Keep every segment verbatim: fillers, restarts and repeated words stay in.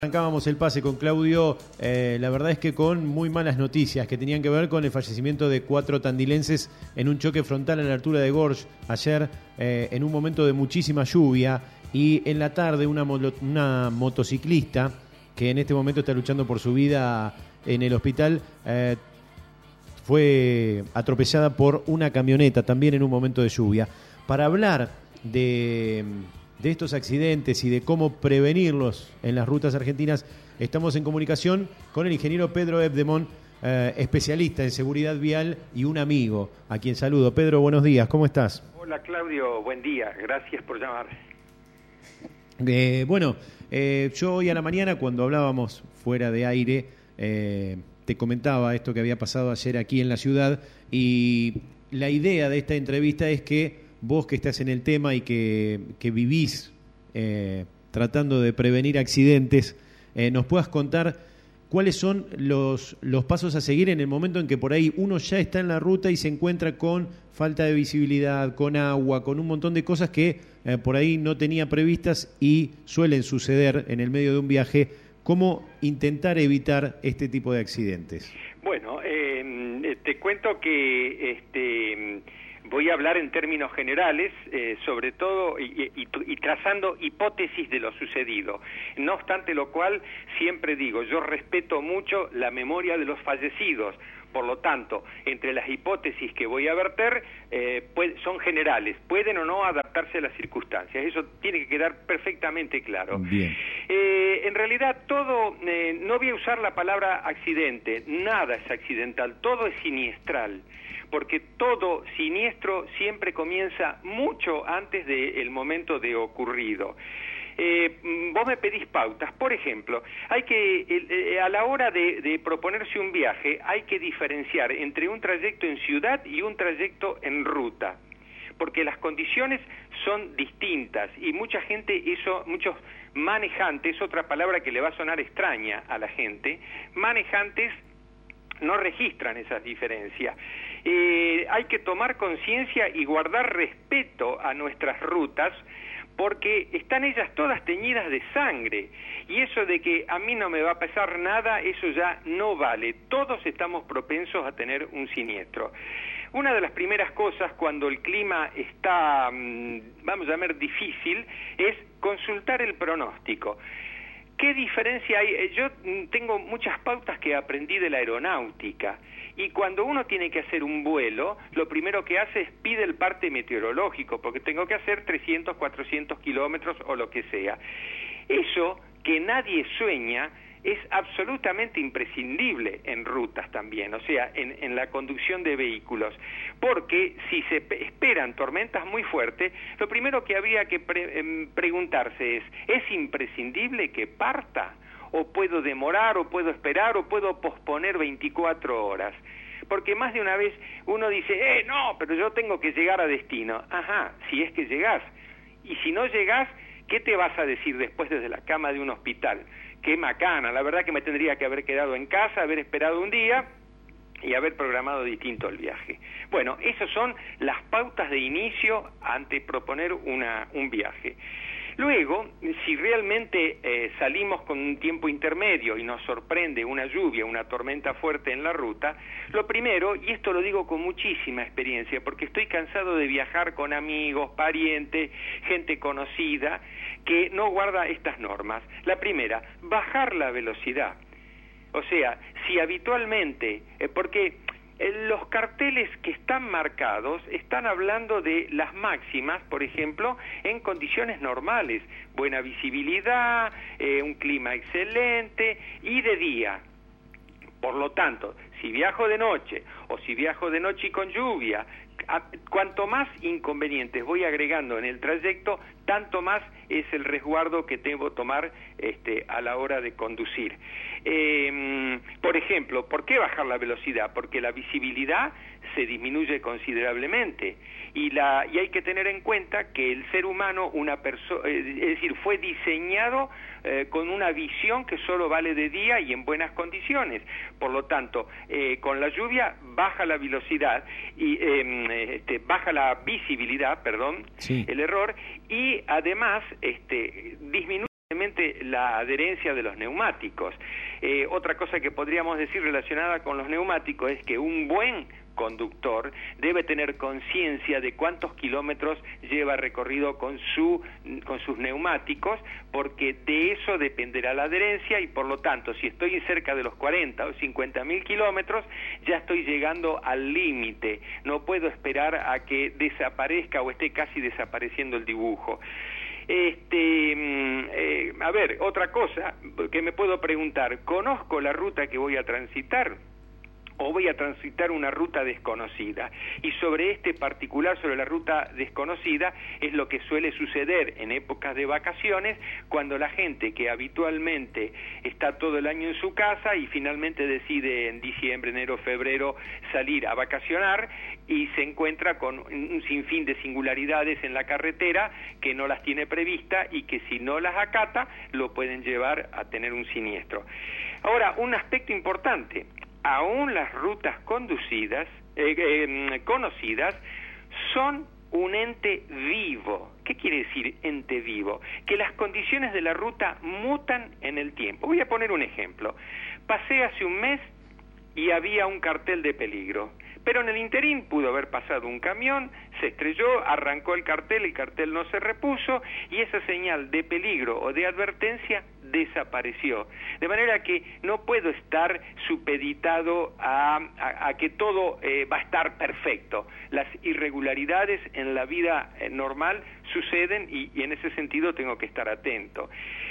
Arrancábamos el pase con Claudio, eh, la verdad es que con muy malas noticias que tenían que ver con el fallecimiento de cuatro tandilenses en un choque frontal a la altura de Gorge ayer, eh, en un momento de muchísima lluvia, y en la tarde una, una motociclista que en este momento está luchando por su vida en el hospital, eh, fue atropellada por una camioneta también en un momento de lluvia. Para hablar de... de estos accidentes y de cómo prevenirlos en las rutas argentinas, estamos en comunicación con el ingeniero Pedro Ebdemont, eh, especialista en seguridad vial y un amigo, a quien saludo. Pedro, buenos días, ¿cómo estás? Hola Claudio, buen día, gracias por llamar. Eh, bueno, eh, yo hoy a la mañana cuando hablábamos fuera de aire, eh, te comentaba esto que había pasado ayer aquí en la ciudad, y la idea de esta entrevista es que vos que estás en el tema y que, que vivís eh, tratando de prevenir accidentes, eh, nos puedas contar cuáles son los, los pasos a seguir en el momento en que por ahí uno ya está en la ruta y se encuentra con falta de visibilidad, con agua, con un montón de cosas que eh, por ahí no tenía previstas y suelen suceder en el medio de un viaje. ¿Cómo intentar evitar este tipo de accidentes? Bueno, eh, te cuento que... este voy a hablar en términos generales, eh, sobre todo, y, y, y trazando hipótesis de lo sucedido. No obstante lo cual, siempre digo, yo respeto mucho la memoria de los fallecidos. Por lo tanto, entre las hipótesis que voy a verter, eh, puede, son generales, pueden o no adaptarse a las circunstancias. Eso tiene que quedar perfectamente claro. Bien. Eh, en realidad, todo, eh, no voy a usar la palabra accidente, nada es accidental, todo es siniestral. Porque todo siniestro siempre comienza mucho antes del momento de ocurrido. Eh, vos me pedís pautas. Por ejemplo, hay que eh, a la hora de, de proponerse un viaje hay que diferenciar entre un trayecto en ciudad y un trayecto en ruta, porque las condiciones son distintas y mucha gente, eso, muchos manejantes, otra palabra que le va a sonar extraña a la gente, manejantes no registran esas diferencias. Eh, hay que tomar conciencia y guardar respeto a nuestras rutas, porque están ellas todas teñidas de sangre, y eso de que a mí no me va a pasar nada, eso ya no vale. Todos estamos propensos a tener un siniestro. Una de las primeras cosas cuando el clima está, vamos a llamar, difícil, es consultar el pronóstico. ¿Qué diferencia hay? Yo tengo muchas pautas que aprendí de la aeronáutica, y cuando uno tiene que hacer un vuelo, lo primero que hace es pide el parte meteorológico, porque tengo que hacer trescientos, cuatrocientos kilómetros o lo que sea. Eso que nadie sueña es absolutamente imprescindible en rutas también, o sea, en, en la conducción de vehículos, porque si se esperan tormentas muy fuertes, lo primero que habría que pre eh, preguntarse es, ¿es imprescindible que parta? ¿O puedo demorar, o puedo esperar, o puedo posponer veinticuatro horas? Porque más de una vez uno dice, eh, no, pero yo tengo que llegar a destino. Ajá, si es que llegás. Y si no llegás, ¿qué te vas a decir después desde la cama de un hospital? Qué macana, la verdad que me tendría que haber quedado en casa, haber esperado un día y haber programado distinto el viaje. Bueno, esas son las pautas de inicio ante proponer una, un viaje. Luego, si realmente eh, salimos con un tiempo intermedio y nos sorprende una lluvia, una tormenta fuerte en la ruta, lo primero, y esto lo digo con muchísima experiencia, porque estoy cansado de viajar con amigos, parientes, gente conocida, que no guarda estas normas. La primera, bajar la velocidad. O sea, si habitualmente, eh, porque los carteles que están marcados están hablando de las máximas, por ejemplo, en condiciones normales, buena visibilidad, eh, un clima excelente y de día. Por lo tanto, si viajo de noche o si viajo de noche y con lluvia, a, cuanto más inconvenientes voy agregando en el trayecto, tanto más es el resguardo que debo tomar este, a la hora de conducir. Eh, por ejemplo, ¿por qué bajar la velocidad? Porque la visibilidad se disminuye considerablemente y, la, y hay que tener en cuenta que el ser humano, una persona, eh, es decir, fue diseñado eh, con una visión que solo vale de día y en buenas condiciones. Por lo tanto, eh, con la lluvia baja la velocidad y eh, este, baja la visibilidad, perdón, sí. el error, y además este, disminuye la adherencia de los neumáticos. Eh, otra cosa que podríamos decir relacionada con los neumáticos es que un buen conductor debe tener conciencia de cuántos kilómetros lleva recorrido con su con sus neumáticos, porque de eso dependerá la adherencia y por lo tanto si estoy cerca de los cuarenta o cincuenta mil kilómetros ya estoy llegando al límite, no puedo esperar a que desaparezca o esté casi desapareciendo el dibujo. Este, eh, a ver, otra cosa que me puedo preguntar, ¿conozco la ruta que voy a transitar? ¿O voy a transitar una ruta desconocida? Y sobre este particular, sobre la ruta desconocida, es lo que suele suceder en épocas de vacaciones, cuando la gente que habitualmente está todo el año en su casa y finalmente decide en diciembre, enero, febrero salir a vacacionar y se encuentra con un sinfín de singularidades en la carretera que no las tiene prevista y que si no las acata lo pueden llevar a tener un siniestro. Ahora, un aspecto importante: aún las rutas conducidas, eh, eh, conocidas, son un ente vivo. ¿Qué quiere decir ente vivo? Que las condiciones de la ruta mutan en el tiempo. Voy a poner un ejemplo. Pasé hace un mes y había un cartel de peligro, pero en el interín pudo haber pasado un camión, se estrelló, arrancó el cartel, el cartel no se repuso y esa señal de peligro o de advertencia desapareció. De manera que no puedo estar supeditado a, a, a que todo eh, va a estar perfecto. Las irregularidades en la vida eh, normal suceden y, y en ese sentido tengo que estar atento.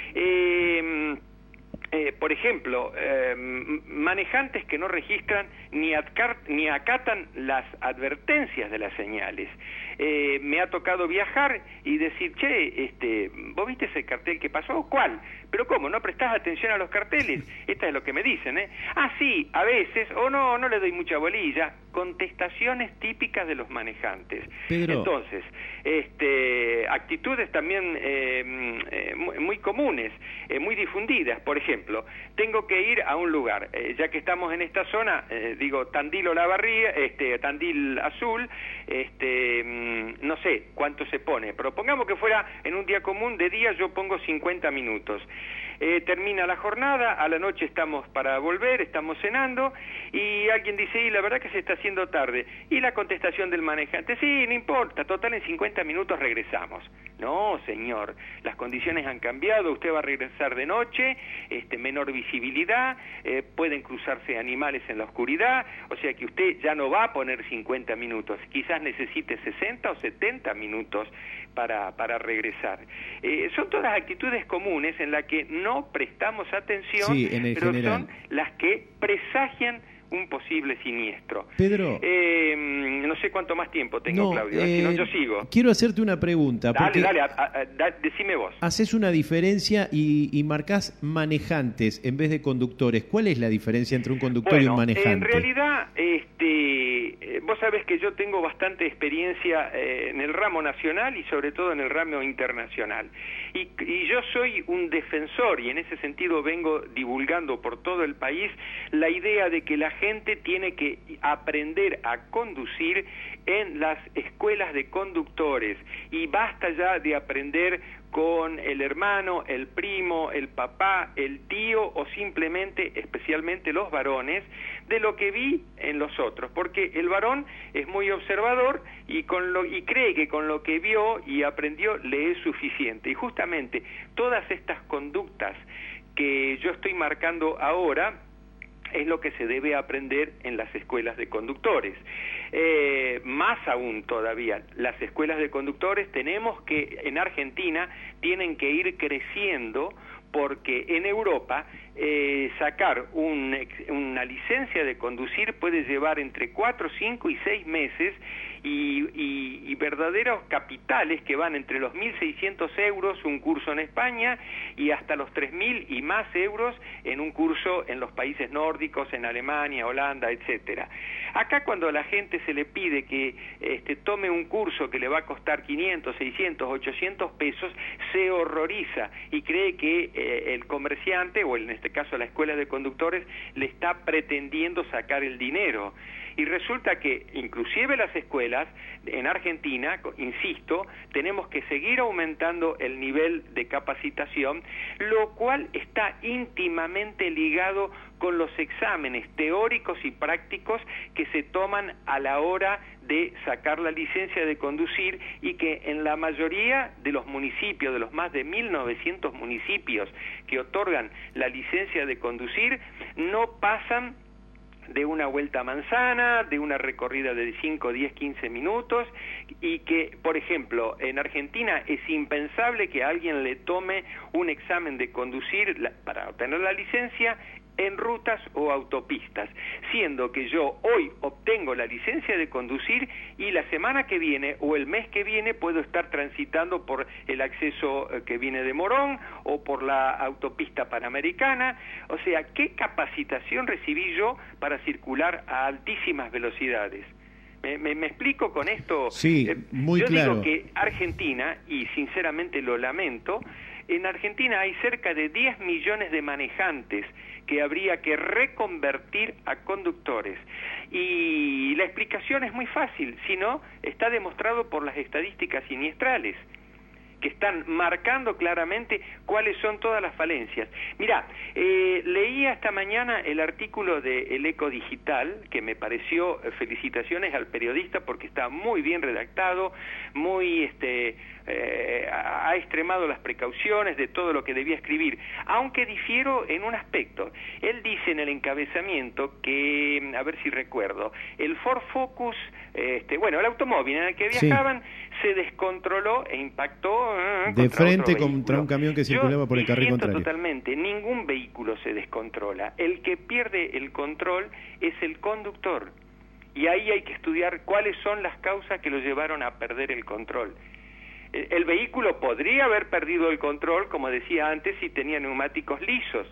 Eh, Eh, por ejemplo, eh, manejantes que no registran ni, adcar, ni acatan las advertencias de las señales. Eh, me ha tocado viajar y decir, che, este, ¿vos viste ese cartel que pasó? ¿Cuál? ¿Pero cómo? ¿No prestás atención a los carteles? Esta es lo que me dicen, ¿eh? Ah, sí, a veces, o no, no le doy mucha bolilla. Contestaciones típicas de los manejantes. Pedro. Entonces, este, actitudes también eh, eh, muy, muy comunes, eh, muy difundidas. Por ejemplo, tengo que ir a un lugar, eh, ya que estamos en esta zona, eh, digo, Tandil Olavarría, este, Tandil Azul, este, mm, no sé cuánto se pone, pero pongamos que fuera en un día común, de día yo pongo cincuenta minutos. Eh, termina la jornada, a la noche estamos para volver, estamos cenando, y alguien dice, y la verdad que se está haciendo tarde. Y la contestación del manejante, sí, no importa, total en cincuenta minutos regresamos. No, señor, las condiciones han cambiado, usted va a regresar de noche, este, menor visibilidad, eh, pueden cruzarse animales en la oscuridad, o sea que usted ya no va a poner cincuenta minutos, quizás necesite sesenta o setenta minutos para, para regresar. Eh, son todas actitudes comunes en las que no prestamos atención, sí, en el pero general. Son las que presagian un posible siniestro. Pedro, eh, no sé cuánto más tiempo tengo, no, Claudio, eh, si no yo sigo. Quiero hacerte una pregunta. Dale, dale, a, a, a, da, decime vos. Haces una diferencia y, y marcás manejantes en vez de conductores. ¿Cuál es la diferencia entre un conductor bueno, y un manejante? En realidad, este, vos sabés que yo tengo bastante experiencia eh, en el ramo nacional y sobre todo en el ramo internacional. Y, y yo soy un defensor, y en ese sentido vengo divulgando por todo el país la idea de que la gente tiene que aprender a conducir en las escuelas de conductores y basta ya de aprender con el hermano, el primo, el papá, el tío o simplemente, especialmente los varones, de lo que vi en los otros, porque el varón es muy observador y, con lo, y cree que con lo que vio y aprendió le es suficiente. Y justamente todas estas conductas que yo estoy marcando ahora es lo que se debe aprender en las escuelas de conductores. Eh, más aún todavía, las escuelas de conductores tenemos que, en Argentina, tienen que ir creciendo porque en Europa eh, sacar un, una licencia de conducir puede llevar entre cuatro, cinco y seis meses y, y, y verdaderos capitales que van entre los mil seiscientos euros un curso en España y hasta los tres mil y más euros en un curso en los países nórdicos, en Alemania, Holanda, etcétera. Acá cuando a la gente se le pide que este, tome un curso que le va a costar quinientos, seiscientos, ochocientos pesos, se horroriza y cree que eh, el comerciante, o en este caso la escuela de conductores, le está pretendiendo sacar el dinero. Y resulta que inclusive las escuelas en Argentina, insisto, tenemos que seguir aumentando el nivel de capacitación, lo cual está íntimamente ligado con los exámenes teóricos y prácticos que se toman a la hora de sacar la licencia de conducir, y que en la mayoría de los municipios, de los más de mil novecientos municipios que otorgan la licencia de conducir, no pasan de una vuelta a manzana, de una recorrida de cinco, diez, quince minutos, y que, por ejemplo, en Argentina es impensable que a alguien le tome un examen de conducir la, para obtener la licencia en rutas o autopistas, siendo que yo hoy obtengo la licencia de conducir y la semana que viene o el mes que viene puedo estar transitando por el acceso que viene de Morón o por la autopista Panamericana. O sea, ¿qué capacitación recibí yo para circular a altísimas velocidades? ¿Me, me, me explico con esto? Sí, muy yo claro. Yo digo que Argentina, y sinceramente lo lamento, en Argentina hay cerca de diez millones de manejantes que habría que reconvertir a conductores. Y la explicación es muy fácil, si no, está demostrado por las estadísticas siniestrales, que están marcando claramente cuáles son todas las falencias. Mirá, eh, leía esta mañana el artículo de El Eco Digital, que me pareció, eh, felicitaciones al periodista porque está muy bien redactado, muy, este, eh, ha extremado las precauciones de todo lo que debía escribir, aunque difiero en un aspecto. Él dice en el encabezamiento que, a ver si recuerdo, el Ford Focus, este, bueno, el automóvil en el que viajaban, sí, se descontroló e impactó eh, de frente contra contra un camión que circulaba Yo por el carril contrario. Totalmente, ningún vehículo se descontrola. El que pierde el control es el conductor. Y ahí hay que estudiar cuáles son las causas que lo llevaron a perder el control. El, el vehículo podría haber perdido el control, como decía antes, si tenía neumáticos lisos,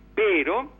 pero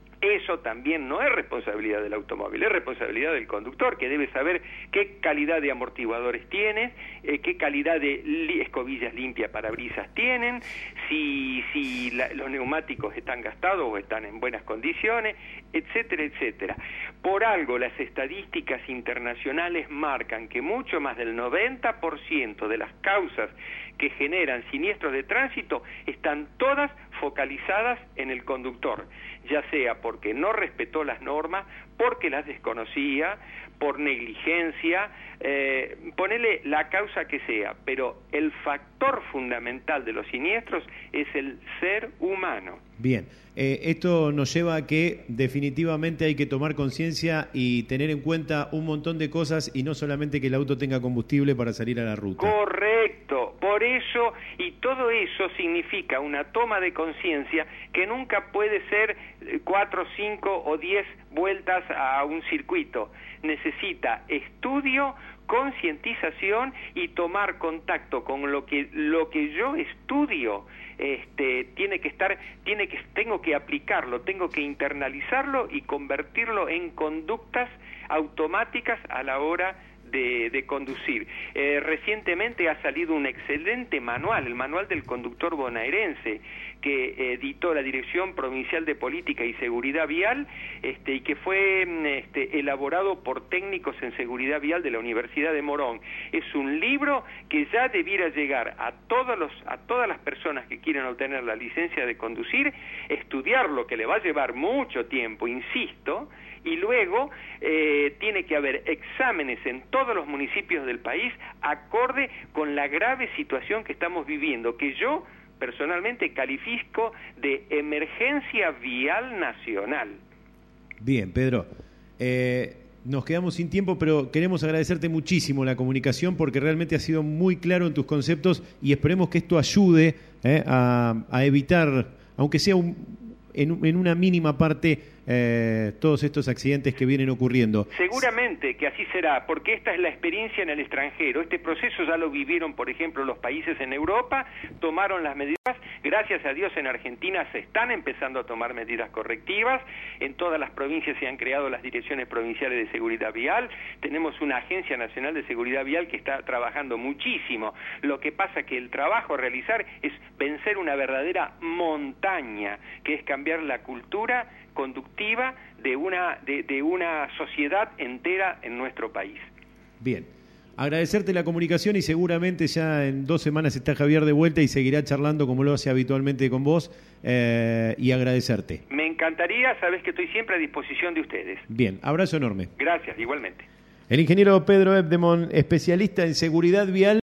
eso también no es responsabilidad del automóvil, es responsabilidad del conductor, que debe saber qué calidad de amortiguadores tiene, eh, qué calidad de li escobillas limpias parabrisas tienen, si, si la, los neumáticos están gastados o están en buenas condiciones, etcétera, etcétera. Por algo las estadísticas internacionales marcan que mucho más del noventa por ciento de las causas que generan siniestros de tránsito están todas focalizadas en el conductor, ya sea porque no respetó las normas, porque las desconocía, por negligencia, eh, ponele la causa que sea, pero el factor fundamental de los siniestros es el ser humano. Bien, eh, esto nos lleva a que definitivamente hay que tomar conciencia y tener en cuenta un montón de cosas, y no solamente que el auto tenga combustible para salir a la ruta. Correcto, por eso, y todo eso significa una toma de conciencia que nunca puede ser cuatro, cinco o diez vueltas a un circuito. Necesita estudio, concientización y tomar contacto con lo que lo que yo estudio. Este, tiene que estar, tiene que, tengo que aplicarlo, tengo que internalizarlo y convertirlo en conductas automáticas a la hora de, de conducir. Eh, recientemente ha salido un excelente manual, el manual del conductor bonaerense, que editó la Dirección Provincial de Política y Seguridad Vial, este, y que fue este, elaborado por técnicos en seguridad vial de la Universidad de Morón. Es un libro que ya debiera llegar a todos los, a todas las personas que quieren obtener la licencia de conducir, estudiarlo, que le va a llevar mucho tiempo, insisto, y luego eh, tiene que haber exámenes en todos los municipios del país acorde con la grave situación que estamos viviendo, que yo personalmente califico de emergencia vial nacional. Bien, Pedro, eh, nos quedamos sin tiempo, pero queremos agradecerte muchísimo la comunicación, porque realmente has sido muy claro en tus conceptos, y esperemos que esto ayude eh, a, a evitar, aunque sea un, en, en una mínima parte, eh, todos estos accidentes que vienen ocurriendo. Seguramente que así será, porque esta es la experiencia en el extranjero. Este proceso ya lo vivieron, por ejemplo, los países en Europa, tomaron las medidas. Gracias a Dios en Argentina se están empezando a tomar medidas correctivas. En todas las provincias se han creado las direcciones provinciales de seguridad vial. Tenemos una Agencia Nacional de Seguridad Vial que está trabajando muchísimo. Lo que pasa que el trabajo a realizar es vencer una verdadera montaña, que es cambiar la cultura conductiva de una, de, de una sociedad entera en nuestro país. Bien. Agradecerte la comunicación y seguramente ya en dos semanas está Javier de vuelta y seguirá charlando como lo hace habitualmente con vos, eh, y agradecerte. Me encantaría, sabes que estoy siempre a disposición de ustedes. Bien, abrazo enorme. Gracias, igualmente. El ingeniero Pedro Ebdemon, especialista en seguridad vial.